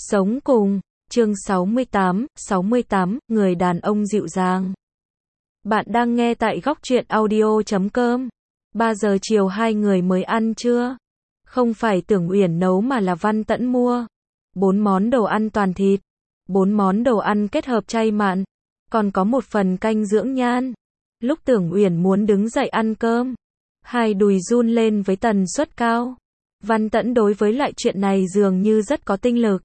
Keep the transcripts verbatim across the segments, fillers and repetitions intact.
Sống cùng, chương sáu mươi tám, sáu mươi tám, người đàn ông dịu dàng. Bạn đang nghe tại góc truyện audio chấm com. ba giờ chiều hai người mới ăn trưa. Không phải Tưởng Uyển nấu mà là Văn Tẫn mua. Bốn món đồ ăn toàn thịt. Bốn món đồ ăn kết hợp chay mặn. Còn có một phần canh dưỡng nhan. Lúc Tưởng Uyển muốn đứng dậy ăn cơm, hai đùi run lên với tần suất cao. Văn Tẫn đối với lại chuyện này dường như rất có tinh lực.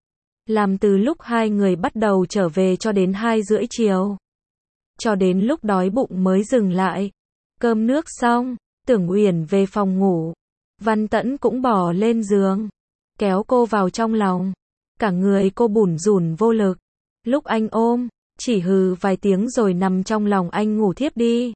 Làm từ lúc hai người bắt đầu trở về cho đến hai rưỡi chiều. Cho đến lúc đói bụng mới dừng lại. Cơm nước xong, Tưởng Uyển về phòng ngủ. Văn Tẫn cũng bỏ lên giường, kéo cô vào trong lòng. Cả người cô bủn rủn vô lực. Lúc anh ôm, chỉ hừ vài tiếng rồi nằm trong lòng anh ngủ thiếp đi.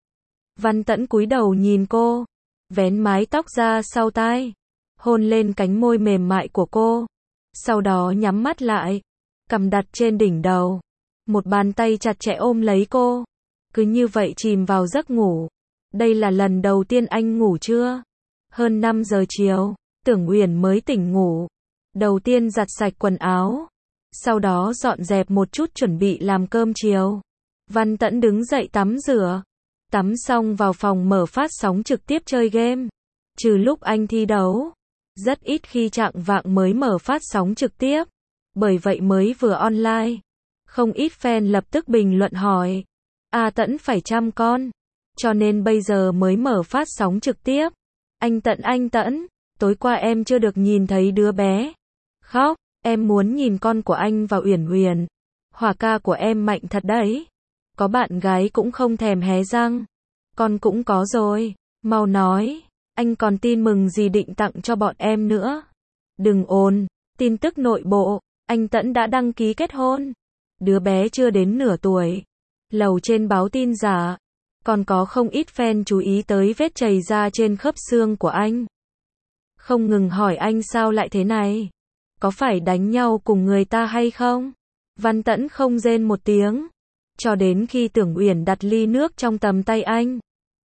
Văn Tẫn cúi đầu nhìn cô, vén mái tóc ra sau tai, hôn lên cánh môi mềm mại của cô. Sau đó nhắm mắt lại, cằm đặt trên đỉnh đầu. Một bàn tay chặt chẽ ôm lấy cô. Cứ như vậy chìm vào giấc ngủ. Đây là lần đầu tiên anh ngủ trưa. Hơn năm giờ chiều, Tưởng Uyển mới tỉnh ngủ. Đầu tiên giặt sạch quần áo. Sau đó dọn dẹp một chút chuẩn bị làm cơm chiều. Văn Tẫn đứng dậy tắm rửa. Tắm xong vào phòng mở phát sóng trực tiếp chơi game. Trừ lúc anh thi đấu, rất ít khi chạng vạng mới mở phát sóng trực tiếp. Bởi vậy mới vừa online, không ít fan lập tức bình luận hỏi: A Tẫn phải chăm con, cho nên bây giờ mới mở phát sóng trực tiếp. Anh Tẫn anh Tẫn, tối qua em chưa được nhìn thấy đứa bé khóc, em muốn nhìn con của anh và Uyển Uyển. Hỏa ca của em mạnh thật đấy. Có bạn gái cũng không thèm hé răng. Con cũng có rồi, mau nói, anh còn tin mừng gì định tặng cho bọn em nữa. Đừng ồn, tin tức nội bộ, anh Tẫn đã đăng ký kết hôn. Đứa bé chưa đến nửa tuổi. Lầu trên báo tin giả. Còn có không ít fan chú ý tới vết chày da trên khớp xương của anh. Không ngừng hỏi anh sao lại thế này. Có phải đánh nhau cùng người ta hay không? Văn Tẫn không rên một tiếng. Cho đến khi Tưởng Uyển đặt ly nước trong tầm tay anh,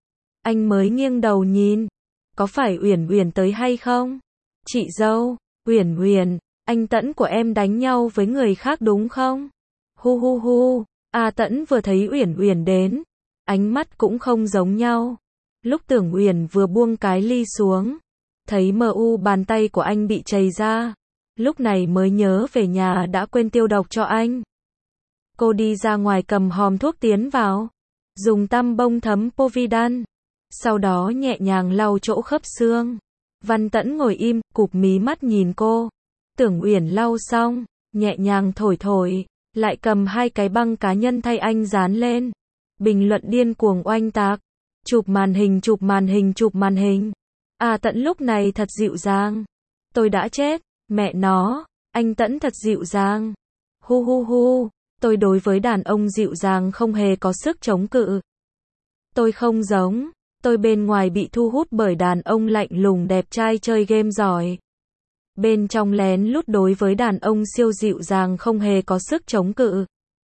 anh mới nghiêng đầu nhìn. Có phải Uyển Uyển tới hay không? Chị dâu, Uyển Uyển, anh Tẫn của em đánh nhau với người khác đúng không? Hu hu hu. A Tẫn vừa thấy Uyển Uyển đến, ánh mắt cũng không giống nhau. Lúc Tưởng Uyển vừa buông cái ly xuống, thấy mờ u bàn tay của anh bị chày ra, lúc này mới nhớ về nhà đã quên tiêu độc cho anh. Cô đi ra ngoài cầm hòm thuốc tiến vào, dùng tăm bông thấm Povidone, sau đó nhẹ nhàng lau chỗ khớp xương. Văn Tẫn ngồi im, cụp mí mắt nhìn cô. Tưởng Uyển lau xong, nhẹ nhàng thổi thổi, lại cầm hai cái băng cá nhân thay anh dán lên. Bình luận điên cuồng oanh tạc. Chụp màn hình, chụp màn hình, chụp màn hình. À Tẫn lúc này thật dịu dàng. Tôi đã chết, mẹ nó, anh Tẫn thật dịu dàng. Hu hu hu, tôi đối với đàn ông dịu dàng không hề có sức chống cự. Tôi không giống, tôi bên ngoài bị thu hút bởi đàn ông lạnh lùng đẹp trai chơi game giỏi. Bên trong lén lút đối với đàn ông siêu dịu dàng không hề có sức chống cự.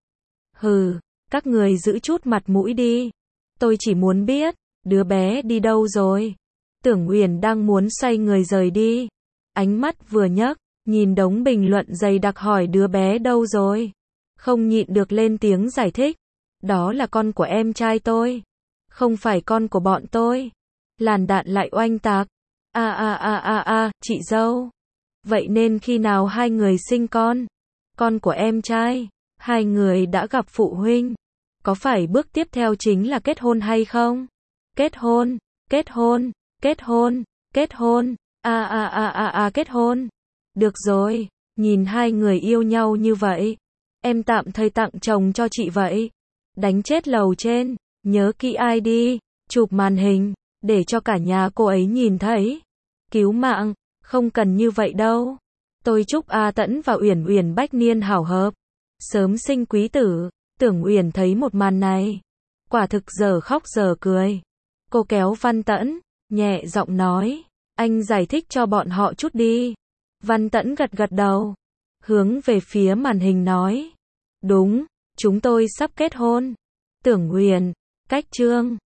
Hừ, các người giữ chút mặt mũi đi. Tôi chỉ muốn biết, đứa bé đi đâu rồi? Tưởng Uyển đang muốn xoay người rời đi. Ánh mắt vừa nhấc, nhìn đống bình luận dày đặc hỏi đứa bé đâu rồi? Không nhịn được lên tiếng giải thích. Đó là con của em trai tôi. Không phải con của bọn tôi. Làn đạn lại oanh tạc. A a a a a, chị dâu. Vậy nên khi nào hai người sinh con? Con của em trai. Hai người đã gặp phụ huynh. Có phải bước tiếp theo chính là kết hôn hay không? Kết hôn, kết hôn, kết hôn, kết hôn. A a a a a kết hôn. Được rồi, nhìn hai người yêu nhau như vậy, em tạm thời tặng chồng cho chị vậy. Đánh chết lầu trên, nhớ kỹ ai đi, chụp màn hình, để cho cả nhà cô ấy nhìn thấy. Cứu mạng, không cần như vậy đâu. Tôi chúc A Tẫn và Uyển Uyển bách niên hảo hợp, sớm sinh quý tử. Tưởng Uyển thấy một màn này, quả thực giờ khóc giờ cười. Cô kéo Văn Tẫn, nhẹ giọng nói, anh giải thích cho bọn họ chút đi. Văn Tẫn gật gật đầu, hướng về phía màn hình nói, đúng, chúng tôi sắp kết hôn. Tưởng Uyển, cách chương